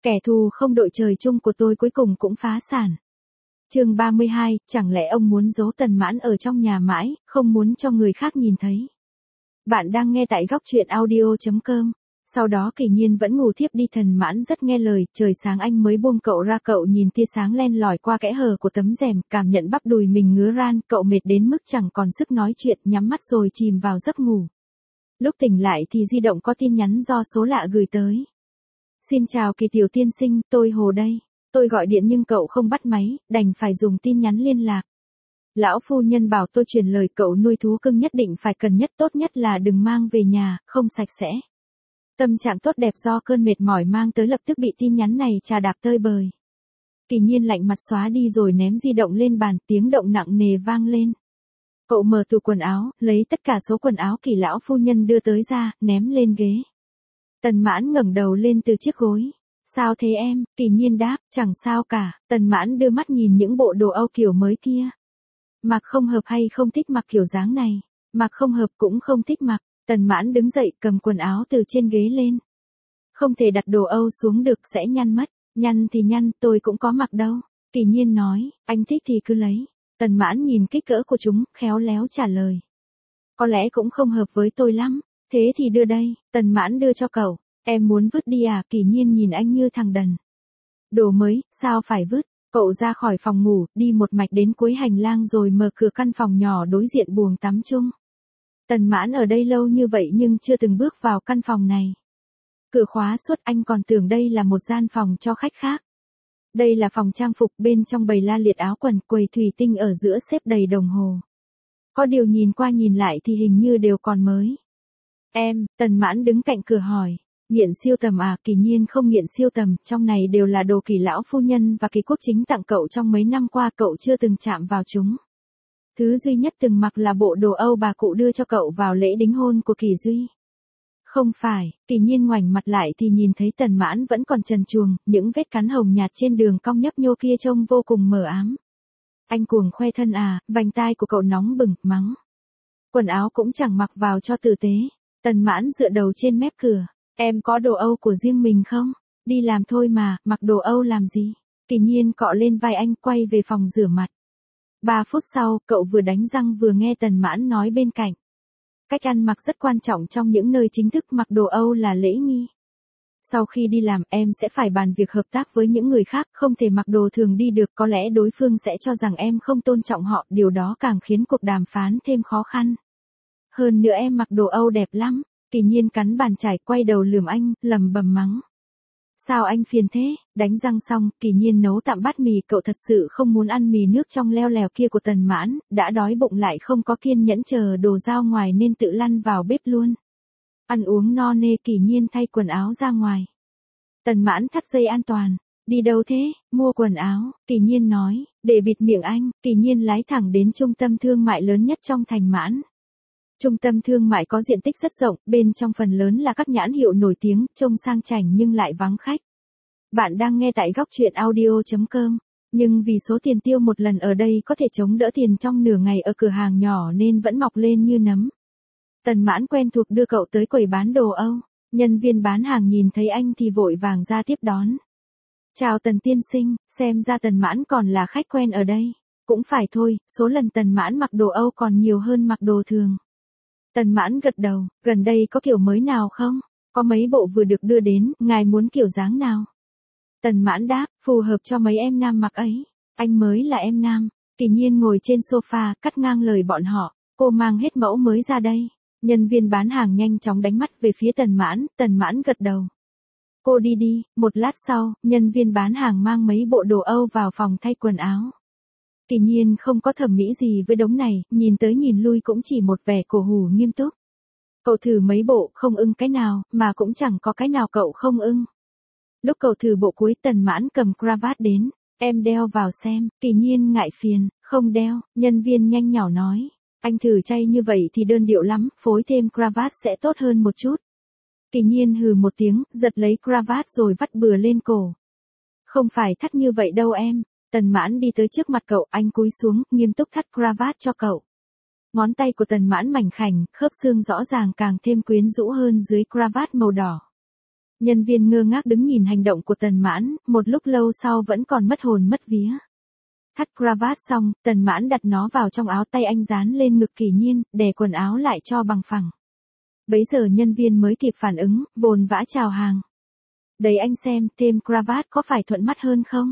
Kẻ thù không đội trời chung của tôi cuối cùng cũng phá sản. Chương 32, chẳng lẽ ông muốn giấu Tần Mãn ở trong nhà mãi, không muốn cho người khác nhìn thấy. Bạn đang nghe tại góc truyện audio.com. Sau đó Kỳ Nhiên vẫn ngủ thiếp đi. Tần Mãn rất nghe lời, trời sáng anh mới buông cậu ra. Cậu nhìn tia sáng len lỏi qua kẽ hở của tấm rèm, cảm nhận bắp đùi mình ngứa ran, cậu mệt đến mức chẳng còn sức nói chuyện, nhắm mắt rồi chìm vào giấc ngủ. Lúc tỉnh lại thì di động có tin nhắn do số lạ gửi tới. Xin chào Kỳ tiểu tiên sinh, tôi Hồ đây. Tôi gọi điện nhưng cậu không bắt máy, đành phải dùng tin nhắn liên lạc. Lão phu nhân bảo tôi truyền lời cậu nuôi thú cưng nhất định phải cẩn nhất, tốt nhất là đừng mang về nhà, không sạch sẽ. Tâm trạng tốt đẹp do cơn mệt mỏi mang tới lập tức bị tin nhắn này trà đạp tơi bời. Kỳ Nhiên lạnh mặt xóa đi rồi ném di động lên bàn, tiếng động nặng nề vang lên. Cậu mở tủ quần áo, lấy tất cả số quần áo Kỳ lão phu nhân đưa tới ra, ném lên ghế. Tần Mãn ngẩng đầu lên từ chiếc gối. Sao thế em? Kỳ Nhiên đáp, chẳng sao cả. Tần Mãn đưa mắt nhìn những bộ đồ Âu kiểu mới kia. Mặc không hợp hay không thích mặc kiểu dáng này? Mặc không hợp cũng không thích mặc. Tần Mãn đứng dậy cầm quần áo từ trên ghế lên. Không thể đặt đồ Âu xuống được, sẽ nhăn mất. Nhăn thì nhăn, tôi cũng có mặc đâu. Kỳ Nhiên nói, anh thích thì cứ lấy. Tần Mãn nhìn kích cỡ của chúng, khéo léo trả lời. Có lẽ cũng không hợp với tôi lắm. Thế thì đưa đây. Tần Mãn đưa cho cậu. Em muốn vứt đi à? Kỳ Nhiên nhìn anh như thằng đần. Đồ mới, sao phải vứt? Cậu ra khỏi phòng ngủ, đi một mạch đến cuối hành lang rồi mở cửa căn phòng nhỏ đối diện buồng tắm chung. Tần Mãn ở đây lâu như vậy nhưng chưa từng bước vào căn phòng này. Cửa khóa suốt, anh còn tưởng đây là một gian phòng cho khách khác. Đây là phòng trang phục, bên trong bày la liệt áo quần, quầy thủy tinh ở giữa xếp đầy đồng hồ. Có điều nhìn qua nhìn lại thì hình như đều còn mới. Em, Tần Mãn đứng cạnh cửa hỏi. Nghiện siêu tầm à? Kỳ Nhiên không nghiện siêu tầm, trong này đều là đồ Kỳ lão phu nhân và Kỳ quốc chính tặng cậu trong mấy năm qua, cậu chưa từng chạm vào chúng. Thứ duy nhất từng mặc là bộ đồ Âu bà cụ đưa cho cậu vào lễ đính hôn của Kỳ Duy. Không phải. Kỳ Nhiên ngoảnh mặt lại thì nhìn thấy Tần Mãn vẫn còn trần truồng, những vết cắn hồng nhạt trên đường cong nhấp nhô kia trông vô cùng mờ ám. Anh cuồng khoe thân à? Vành tai của cậu nóng bừng, mắng. Quần áo cũng chẳng mặc vào cho tử tế. Tần Mãn dựa đầu trên mép cửa. Em có đồ Âu của riêng mình không? Đi làm thôi mà, mặc đồ Âu làm gì? Kỳ Nhiên cọ lên vai anh, quay về phòng rửa mặt. 3 phút sau, cậu vừa đánh răng vừa nghe Tần Mãn nói bên cạnh. Cách ăn mặc rất quan trọng trong những nơi chính thức, mặc đồ Âu là lễ nghi. Sau khi đi làm, em sẽ phải bàn việc hợp tác với những người khác, không thể mặc đồ thường đi được, có lẽ đối phương sẽ cho rằng em không tôn trọng họ, điều đó càng khiến cuộc đàm phán thêm khó khăn. Hơn nữa em mặc đồ Âu đẹp lắm. Kỳ Nhiên cắn bàn chải, quay đầu lườm anh, lầm bầm mắng. Sao anh phiền thế? Đánh răng xong, Kỳ Nhiên nấu tạm bát mì, cậu thật sự không muốn ăn mì nước trong leo lèo kia của Tần Mãn, đã đói bụng lại không có kiên nhẫn chờ đồ giao ngoài nên tự lăn vào bếp luôn. Ăn uống no nê, Kỳ Nhiên thay quần áo ra ngoài. Tần Mãn thắt dây an toàn. Đi đâu thế? Mua quần áo, Kỳ Nhiên nói, để bịt miệng anh. Kỳ Nhiên lái thẳng đến trung tâm thương mại lớn nhất trong thành Mãn. Trung tâm thương mại có diện tích rất rộng, bên trong phần lớn là các nhãn hiệu nổi tiếng, trông sang chảnh nhưng lại vắng khách. Bạn đang nghe tại góc truyện audio.com, nhưng vì số tiền tiêu một lần ở đây có thể chống đỡ tiền trong nửa ngày ở cửa hàng nhỏ nên vẫn mọc lên như nấm. Tần Mãn quen thuộc đưa cậu tới quầy bán đồ Âu, nhân viên bán hàng nhìn thấy anh thì vội vàng ra tiếp đón. Chào Tần tiên sinh, xem ra Tần Mãn còn là khách quen ở đây. Cũng phải thôi, số lần Tần Mãn mặc đồ Âu còn nhiều hơn mặc đồ thường. Tần Mãn gật đầu, gần đây có kiểu mới nào không? Có mấy bộ vừa được đưa đến, ngài muốn kiểu dáng nào? Tần Mãn đáp, phù hợp cho mấy em nam mặc ấy. Anh mới là em nam. Kỳ Nhiên ngồi trên sofa, cắt ngang lời bọn họ. Cô mang hết mẫu mới ra đây. Nhân viên bán hàng nhanh chóng đánh mắt về phía Tần Mãn gật đầu. Cô đi đi. Một lát sau, nhân viên bán hàng mang mấy bộ đồ Âu vào phòng thay quần áo. Kỳ Nhiên không có thẩm mỹ gì với đống này, nhìn tới nhìn lui cũng chỉ một vẻ cổ hủ nghiêm túc. Cậu thử mấy bộ, không ưng cái nào, mà cũng chẳng có cái nào cậu không ưng. Lúc cậu thử bộ cuối, Tần Mãn cầm cravat đến, em đeo vào xem. Kỳ Nhiên ngại phiền, không đeo. Nhân viên nhanh nhỏ nói, anh thử chay như vậy thì đơn điệu lắm, phối thêm cravat sẽ tốt hơn một chút. Kỳ Nhiên hừ một tiếng, giật lấy cravat rồi vắt bừa lên cổ. Không phải thắt như vậy đâu em. Tần Mãn đi tới trước mặt cậu, anh cúi xuống, nghiêm túc thắt cravat cho cậu. Ngón tay của Tần Mãn mảnh khảnh, khớp xương rõ ràng càng thêm quyến rũ hơn dưới cravat màu đỏ. Nhân viên ngơ ngác đứng nhìn hành động của Tần Mãn, một lúc lâu sau vẫn còn mất hồn mất vía. Thắt cravat xong, Tần Mãn đặt nó vào trong áo, tay anh dán lên ngực Kỳ Nhiên, đè quần áo lại cho bằng phẳng. Bấy giờ nhân viên mới kịp phản ứng, vồn vã chào hàng. Đấy anh xem, thêm cravat có phải thuận mắt hơn không?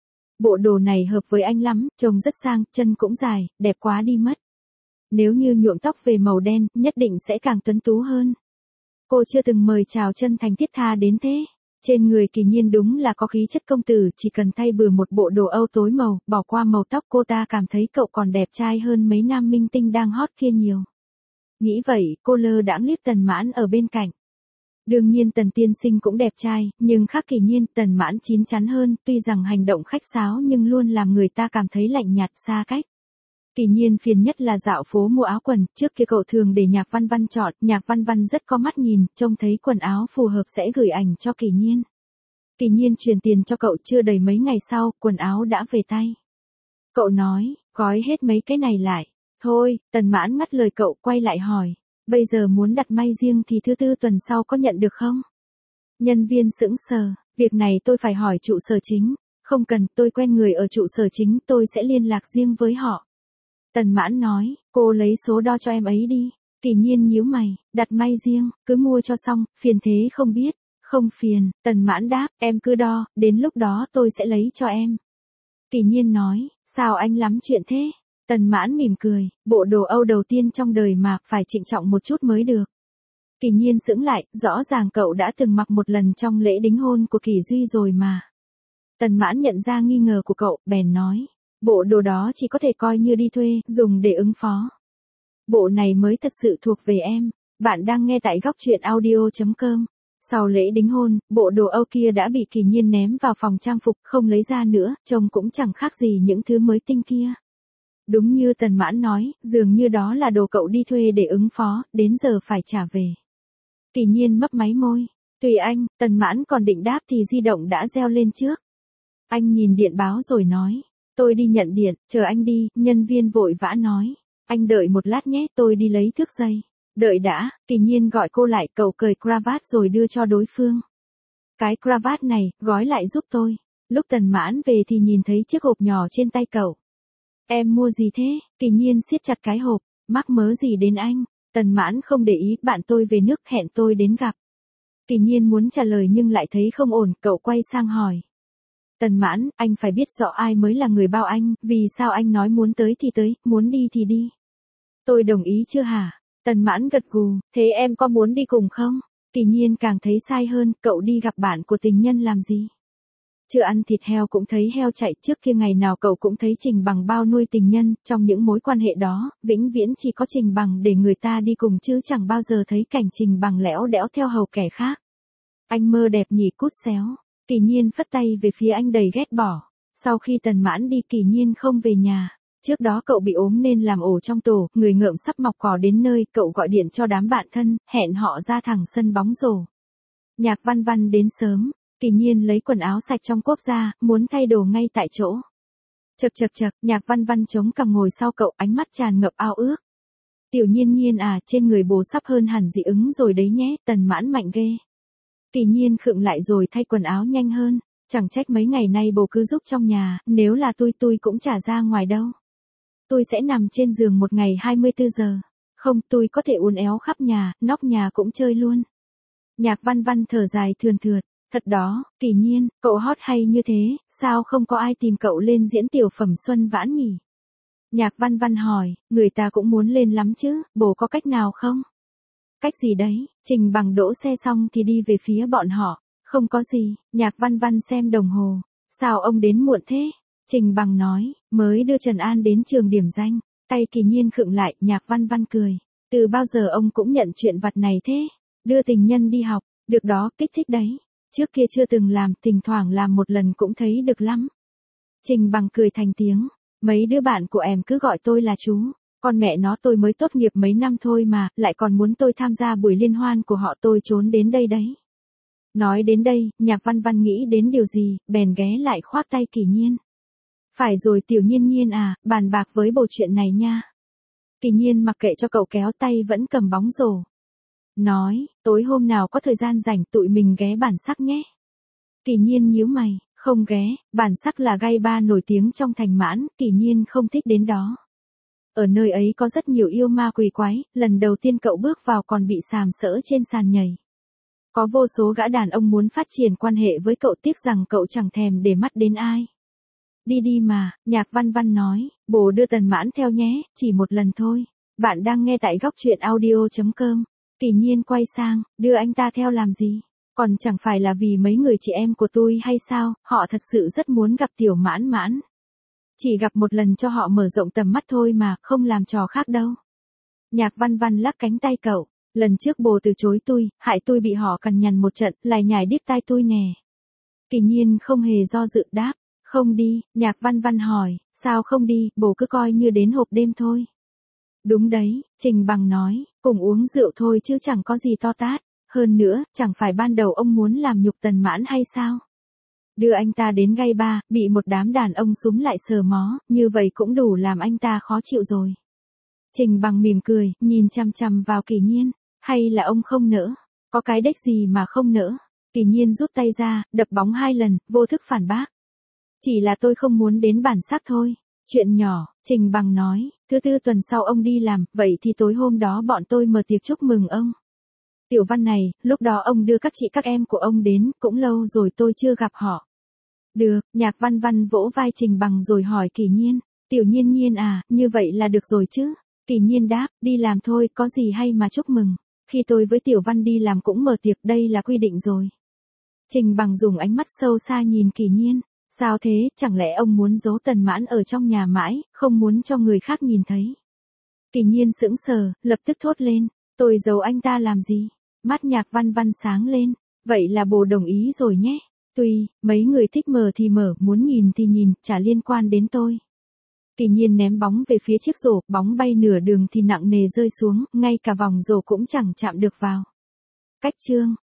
Bộ đồ này hợp với anh lắm, trông rất sang, chân cũng dài, đẹp quá đi mất. Nếu như nhuộm tóc về màu đen, nhất định sẽ càng tuấn tú hơn. Cô chưa từng mời chào chân thành thiết tha đến thế. Trên người Kỳ Nhiên đúng là có khí chất công tử, chỉ cần thay bừa một bộ đồ Âu tối màu, bỏ qua màu tóc, cô ta cảm thấy cậu còn đẹp trai hơn mấy nam minh tinh đang hot kia nhiều. Nghĩ vậy, cô lơ đãng liếc Tần Mãn ở bên cạnh. Đương nhiên Tần tiên sinh cũng đẹp trai, nhưng khác Kỳ Nhiên, Tần Mãn chín chắn hơn, tuy rằng hành động khách sáo nhưng luôn làm người ta cảm thấy lạnh nhạt xa cách. Kỳ Nhiên phiền nhất là dạo phố mua áo quần, trước kia cậu thường để Nhạc Văn Văn chọn, Nhạc Văn Văn rất có mắt nhìn, trông thấy quần áo phù hợp sẽ gửi ảnh cho Kỳ Nhiên. Kỳ Nhiên truyền tiền cho cậu, chưa đầy mấy ngày sau, quần áo đã về tay. Cậu nói, gói hết mấy cái này lại. Thôi, Tần Mãn ngắt lời cậu, quay lại hỏi, bây giờ muốn đặt may riêng thì thứ tư tuần sau có nhận được không? Nhân viên sững sờ, việc này tôi phải hỏi trụ sở chính. Không cần, tôi quen người ở trụ sở chính, tôi sẽ liên lạc riêng với họ. Tần Mãn nói, cô lấy số đo cho em ấy đi. Kỳ Nhiên nhíu mày, đặt may riêng, cứ mua cho xong, phiền thế không biết. Không phiền, Tần Mãn đáp, em cứ đo, đến lúc đó tôi sẽ lấy cho em. Kỳ Nhiên nói, sao anh lắm chuyện thế? Tần Mãn mỉm cười, bộ đồ Âu đầu tiên trong đời mà, phải trịnh trọng một chút mới được. Kỳ Nhiên sững lại, rõ ràng cậu đã từng mặc một lần trong lễ đính hôn của Kỳ Duy rồi mà. Tần Mãn nhận ra nghi ngờ của cậu, bèn nói, bộ đồ đó chỉ có thể coi như đi thuê, dùng để ứng phó. Bộ này mới thật sự thuộc về em. Bạn đang nghe tại góc truyện audio.com. Sau lễ đính hôn, bộ đồ Âu kia đã bị Kỳ Nhiên ném vào phòng trang phục, không lấy ra nữa, trông cũng chẳng khác gì những thứ mới tinh kia. Đúng như Tần Mãn nói, dường như đó là đồ cậu đi thuê để ứng phó, đến giờ phải trả về. Kỳ Nhiên mấp máy môi. Tùy anh, Tần Mãn còn định đáp thì di động đã reo lên trước. Anh nhìn điện báo rồi nói, tôi đi nhận điện, chờ anh đi, nhân viên vội vã nói. Anh đợi một lát nhé, tôi đi lấy thước dây. Đợi đã, Kỳ Nhiên gọi cô lại, cậu cởi cravat rồi đưa cho đối phương. Cái cravat này, gói lại giúp tôi. Lúc Tần Mãn về thì nhìn thấy chiếc hộp nhỏ trên tay cậu. Em mua gì thế? Kỳ Nhiên siết chặt cái hộp, mắc mớ gì đến anh? Tần Mãn không để ý, bạn tôi về nước hẹn tôi đến gặp. Kỳ Nhiên muốn trả lời nhưng lại thấy không ổn, cậu quay sang hỏi. Tần Mãn, anh phải biết rõ ai mới là người bao anh, vì sao anh nói muốn tới thì tới, muốn đi thì đi. Tôi đồng ý chưa hả? Tần Mãn gật gù, thế em có muốn đi cùng không? Kỳ Nhiên càng thấy sai hơn, cậu đi gặp bạn của tình nhân làm gì? Chưa ăn thịt heo cũng thấy heo chạy, trước kia ngày nào cậu cũng thấy Trình Bằng bao nuôi tình nhân, trong những mối quan hệ đó, vĩnh viễn chỉ có Trình Bằng để người ta đi cùng chứ chẳng bao giờ thấy cảnh Trình Bằng lẽo đẽo theo hầu kẻ khác. Anh mơ đẹp nhỉ, cút xéo. Kỳ Nhiên phất tay về phía anh đầy ghét bỏ. Sau khi Tần Mãn đi, Kỳ Nhiên không về nhà. Trước đó cậu bị ốm nên làm ổ trong tổ, người ngợm sắp mọc cỏ đến nơi, cậu gọi điện cho đám bạn thân, hẹn họ ra thẳng sân bóng rổ. Nhạc Văn Văn đến sớm, Kỳ Nhiên lấy quần áo sạch trong cốp ra, muốn thay đồ ngay tại chỗ. Chậc chậc chậc, Nhạc Văn Văn chống cằm ngồi sau cậu, ánh mắt tràn ngập ao ước. Tiểu Nhiên Nhiên à, trên người bồ sắp hơn hẳn dị ứng rồi đấy nhé, Tần Mãn mạnh ghê. Kỳ Nhiên khựng lại rồi thay quần áo nhanh hơn, chẳng trách mấy ngày nay bồ cứ giúp trong nhà, nếu là tôi cũng chả ra ngoài đâu. Tôi sẽ nằm trên giường một ngày 24 giờ. Không, tôi có thể uốn éo khắp nhà, nóc nhà cũng chơi luôn. Nhạc Văn Văn thở dài thườn thượt. Thật đó, Kỳ Nhiên, cậu hot hay như thế, sao không có ai tìm cậu lên diễn tiểu phẩm Xuân Vãn nhỉ? Nhạc Văn Văn hỏi, người ta cũng muốn lên lắm chứ, bồ có cách nào không? Cách gì đấy? Trình Bằng đỗ xe xong thì đi về phía bọn họ. Không có gì, Nhạc Văn Văn xem đồng hồ. Sao ông đến muộn thế? Trình Bằng nói, mới đưa Trần An đến trường điểm danh. Tay Kỳ Nhiên khựng lại, Nhạc Văn Văn cười. Từ bao giờ ông cũng nhận chuyện vặt này thế? Đưa tình nhân đi học, được đó, kích thích đấy. Trước kia chưa từng làm, thỉnh thoảng làm một lần cũng thấy được lắm. Trình Bằng cười thành tiếng. Mấy đứa bạn của em cứ gọi tôi là chú. Con mẹ nó, tôi mới tốt nghiệp mấy năm thôi mà, lại còn muốn tôi tham gia buổi liên hoan của họ, tôi trốn đến đây đấy. Nói đến đây, Nhạc Văn Văn nghĩ đến điều gì, bèn ghé lại khoác tay Kỳ Nhiên. Phải rồi Tiểu Nhiên Nhiên à, bàn bạc với bộ chuyện này nha. Kỳ Nhiên mặc kệ cho cậu kéo tay vẫn cầm bóng rổ. nói, tối hôm nào có thời gian rảnh tụi mình ghé bản sắc nhé. Kỳ nhiên nhíu mày, không ghé, bản sắc là gai bar nổi tiếng trong thành Mãn, Kỳ nhiên không thích đến đó. Ở nơi ấy có rất nhiều yêu ma quỷ quái, lần đầu tiên cậu bước vào còn bị sàm sỡ trên sàn nhảy. Có vô số gã đàn ông muốn phát triển quan hệ với cậu, tiếc rằng cậu chẳng thèm để mắt đến ai. Đi đi mà, Nhạc Văn Văn nói, bồ đưa Tần Mãn theo nhé, chỉ một lần thôi. Bạn đang nghe tại góc truyện audio.com. Kỳ nhiên quay sang, đưa anh ta theo làm gì? Còn chẳng phải là vì mấy người chị em của tôi hay sao, họ thật sự rất muốn gặp Tiểu Mãn Mãn. Chỉ gặp một lần cho họ mở rộng tầm mắt thôi mà, không làm trò khác đâu. Nhạc Văn Văn lắc cánh tay cậu, lần trước bồ từ chối tôi, hại tôi bị họ cằn nhằn một trận, lại nhảy điếc tai tôi nè. Kỳ nhiên không hề do dự đáp, không đi. Nhạc Văn Văn hỏi, sao không đi, bồ cứ coi như đến hộp đêm thôi. Đúng đấy, Trình Bằng nói, cùng uống rượu thôi chứ chẳng có gì to tát, hơn nữa, chẳng phải ban đầu ông muốn làm nhục Tần Mãn hay sao? Đưa anh ta đến gai bar, bị một đám đàn ông súm lại sờ mó, như vậy cũng đủ làm anh ta khó chịu rồi. Trình Bằng mỉm cười, nhìn chằm chằm vào Kỳ nhiên, hay là ông không nỡ, có cái đếch gì mà không nỡ. Kỳ nhiên rút tay ra, đập bóng 2 lần, vô thức phản bác. Chỉ là tôi không muốn đến bản sắc thôi. Chuyện nhỏ, Trình Bằng nói, thứ tư tuần sau ông đi làm, vậy thì tối hôm đó bọn tôi mở tiệc chúc mừng ông. Tiểu Văn này, lúc đó ông đưa các chị các em của ông đến, cũng lâu rồi tôi chưa gặp họ. Được, Nhạc Văn Văn vỗ vai Trình Bằng rồi hỏi Kỳ nhiên, Tiểu Nhiên Nhiên à, như vậy là được rồi chứ? Kỳ nhiên đáp, đi làm thôi, có gì hay mà chúc mừng. Khi tôi với Tiểu Văn đi làm cũng mở tiệc, đây là quy định rồi. Trình Bằng dùng ánh mắt sâu xa nhìn Kỳ nhiên. Sao thế, chẳng lẽ ông muốn giấu Tần Mãn ở trong nhà mãi, không muốn cho người khác nhìn thấy? Kỳ nhiên sững sờ, lập tức thốt lên, tôi giấu anh ta làm gì? Mắt Nhạc Văn Văn sáng lên, vậy là bồ đồng ý rồi nhé. Tuy, mấy người thích mở thì mở, muốn nhìn thì nhìn, chả liên quan đến tôi. Kỳ nhiên ném bóng về phía chiếc rổ, bóng bay nửa đường thì nặng nề rơi xuống, ngay cả vòng rổ cũng chẳng chạm được vào. Cách chương